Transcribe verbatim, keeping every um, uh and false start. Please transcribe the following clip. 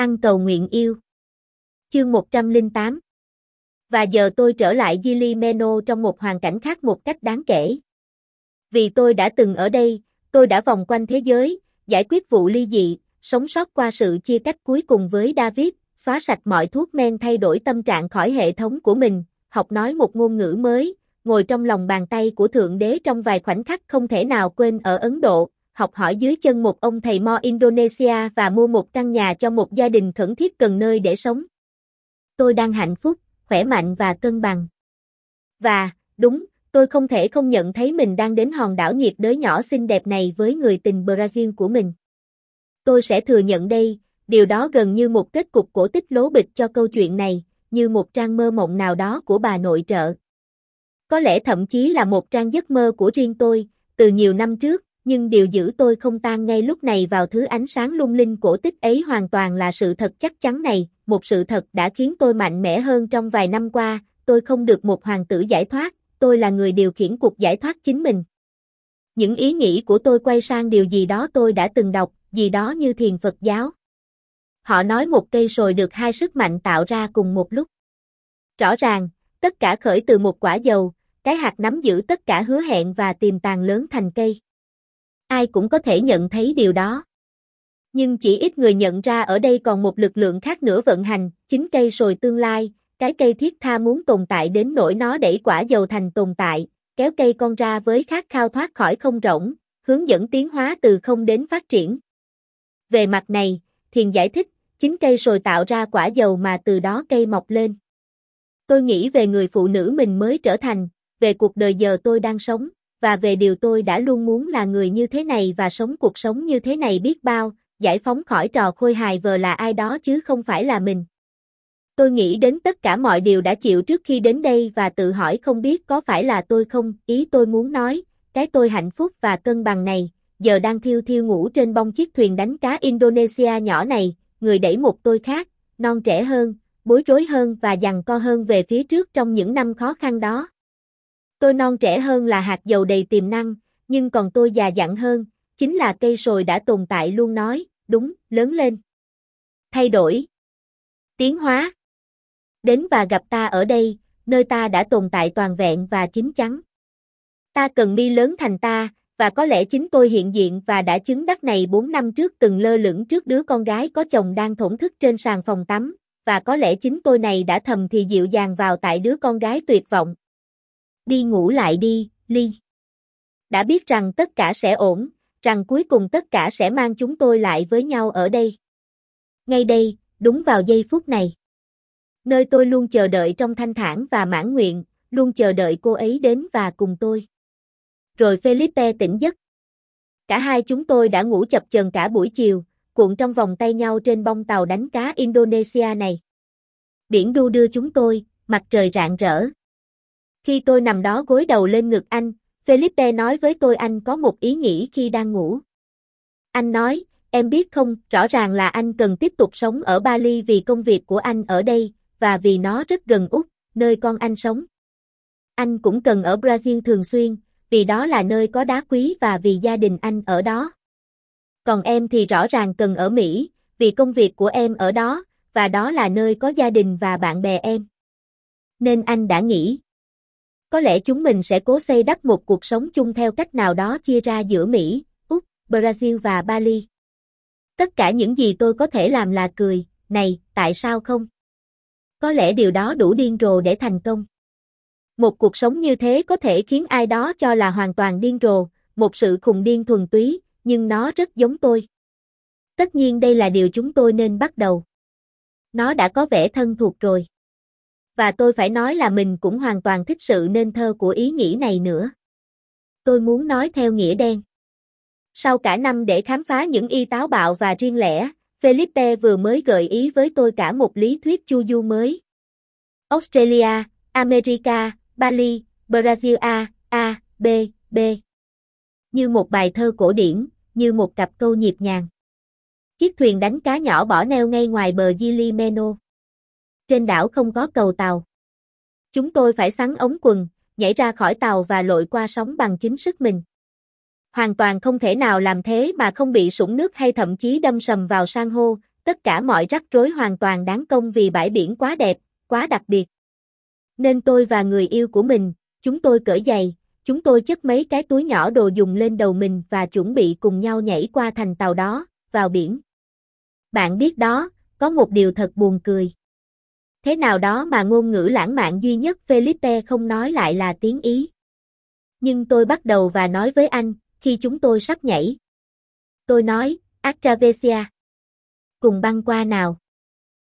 Ăn cầu nguyện yêu. Chương một trăm lẻ tám. Và giờ tôi trở lại Gili Meno trong một hoàn cảnh khác một cách đáng kể. Vì tôi đã từng ở đây, tôi đã vòng quanh thế giới, giải quyết vụ ly dị, sống sót qua sự chia cách cuối cùng với David, xóa sạch mọi thuốc men thay đổi tâm trạng khỏi hệ thống của mình, học nói một ngôn ngữ mới, ngồi trong lòng bàn tay của Thượng Đế trong vài khoảnh khắc không thể nào quên ở Ấn Độ, học hỏi dưới chân một ông thầy Mo Indonesia và mua một căn nhà cho một gia đình khẩn thiết cần nơi để sống. Tôi đang hạnh phúc, khỏe mạnh và cân bằng. Và, đúng, tôi không thể không nhận thấy mình đang đến hòn đảo nhiệt đới nhỏ xinh đẹp này với người tình Brazil của mình. Tôi sẽ thừa nhận đây, điều đó gần như một kết cục cổ tích lố bịch cho câu chuyện này, như một trang mơ mộng nào đó của bà nội trợ. Có lẽ thậm chí là một trang giấc mơ của riêng tôi, từ nhiều năm trước, nhưng điều giữ tôi không tan ngay lúc này vào thứ ánh sáng lung linh cổ tích ấy hoàn toàn là sự thật chắc chắn này, một sự thật đã khiến tôi mạnh mẽ hơn trong vài năm qua, tôi không được một hoàng tử giải thoát, tôi là người điều khiển cuộc giải thoát chính mình. Những ý nghĩ của tôi quay sang điều gì đó tôi đã từng đọc, gì đó như thiền Phật giáo. Họ nói một cây sồi được hai sức mạnh tạo ra cùng một lúc. Rõ ràng, tất cả khởi từ một quả dầu, cái hạt nắm giữ tất cả hứa hẹn và tiềm tàng lớn thành cây. Ai cũng có thể nhận thấy điều đó. Nhưng chỉ ít người nhận ra ở đây còn một lực lượng khác nữa vận hành, chính cây sồi tương lai, cái cây thiết tha muốn tồn tại đến nỗi nó đẩy quả dầu thành tồn tại, kéo cây con ra với khát khao thoát khỏi không rỗng, hướng dẫn tiến hóa từ không đến phát triển. Về mặt này, thiền giải thích, chính cây sồi tạo ra quả dầu mà từ đó cây mọc lên. Tôi nghĩ về người phụ nữ mình mới trở thành, về cuộc đời giờ tôi đang sống, và về điều tôi đã luôn muốn là người như thế này và sống cuộc sống như thế này biết bao, giải phóng khỏi trò khôi hài vờ là ai đó chứ không phải là mình. Tôi nghĩ đến tất cả mọi điều đã chịu trước khi đến đây và tự hỏi không biết có phải là tôi không, ý tôi muốn nói, cái tôi hạnh phúc và cân bằng này, giờ đang thiêu thiêu ngủ trên bông chiếc thuyền đánh cá Indonesia nhỏ này, người đẩy một tôi khác, non trẻ hơn, bối rối hơn và giằng co hơn về phía trước trong những năm khó khăn đó. Tôi non trẻ hơn là hạt dầu đầy tiềm năng, nhưng còn tôi già dặn hơn, chính là cây sồi đã tồn tại luôn nói, đúng, lớn lên. Thay đổi. Tiến hóa. Đến và gặp ta ở đây, nơi ta đã tồn tại toàn vẹn và chín chắn. Ta cần mi lớn thành ta, và có lẽ chính tôi hiện diện và đã chứng đắc này bốn năm trước từng lơ lửng trước đứa con gái có chồng đang thổn thức trên sàn phòng tắm, và có lẽ chính tôi này đã thầm thì dịu dàng vào tại đứa con gái tuyệt vọng. Đi ngủ lại đi, Ly. Đã biết rằng tất cả sẽ ổn, rằng cuối cùng tất cả sẽ mang chúng tôi lại với nhau ở đây. Ngay đây, đúng vào giây phút này. Nơi tôi luôn chờ đợi trong thanh thản và mãn nguyện, luôn chờ đợi cô ấy đến và cùng tôi. Rồi Felipe tỉnh giấc. Cả hai chúng tôi đã ngủ chập chờn cả buổi chiều, cuộn trong vòng tay nhau trên bông tàu đánh cá Indonesia này. Biển đu đưa chúng tôi, mặt trời rạng rỡ. Khi tôi nằm đó gối đầu lên ngực anh, Felipe nói với tôi anh có một ý nghĩ khi đang ngủ. Anh nói, em biết không, rõ ràng là anh cần tiếp tục sống ở Bali vì công việc của anh ở đây, và vì nó rất gần Úc, nơi con anh sống. Anh cũng cần ở Brazil thường xuyên, vì đó là nơi có đá quý và vì gia đình anh ở đó. Còn em thì rõ ràng cần ở Mỹ, vì công việc của em ở đó, và đó là nơi có gia đình và bạn bè em. Nên anh đã nghĩ, có lẽ chúng mình sẽ cố xây đắp một cuộc sống chung theo cách nào đó chia ra giữa Mỹ, Úc, Brazil và Bali. Tất cả những gì tôi có thể làm là cười, này, tại sao không? Có lẽ điều đó đủ điên rồ để thành công. Một cuộc sống như thế có thể khiến ai đó cho là hoàn toàn điên rồ, một sự khùng điên thuần túy, nhưng nó rất giống tôi. Tất nhiên đây là điều chúng tôi nên bắt đầu. Nó đã có vẻ thân thuộc rồi. Và tôi phải nói là mình cũng hoàn toàn thích sự nên thơ của ý nghĩ này nữa. Tôi muốn nói theo nghĩa đen. Sau cả năm để khám phá những y táo bạo và riêng lẻ, Felipe vừa mới gợi ý với tôi cả một lý thuyết chu du mới. Australia, America, Bali, Brazil A, A, B, B. Như một bài thơ cổ điển, như một cặp câu nhịp nhàng. Chiếc thuyền đánh cá nhỏ bỏ neo ngay ngoài bờ Gili Meno. Trên đảo không có cầu tàu. Chúng tôi phải xắn ống quần, nhảy ra khỏi tàu và lội qua sóng bằng chính sức mình. Hoàn toàn không thể nào làm thế mà không bị sũng nước hay thậm chí đâm sầm vào san hô, tất cả mọi rắc rối hoàn toàn đáng công vì bãi biển quá đẹp, quá đặc biệt. Nên tôi và người yêu của mình, chúng tôi cởi giày, chúng tôi chất mấy cái túi nhỏ đồ dùng lên đầu mình và chuẩn bị cùng nhau nhảy qua thành tàu đó, vào biển. Bạn biết đó, có một điều thật buồn cười. Thế nào đó mà ngôn ngữ lãng mạn duy nhất Felipe không nói lại là tiếng Ý. Nhưng tôi bắt đầu và nói với anh, khi chúng tôi sắp nhảy. Tôi nói, Atravesia. Cùng băng qua nào.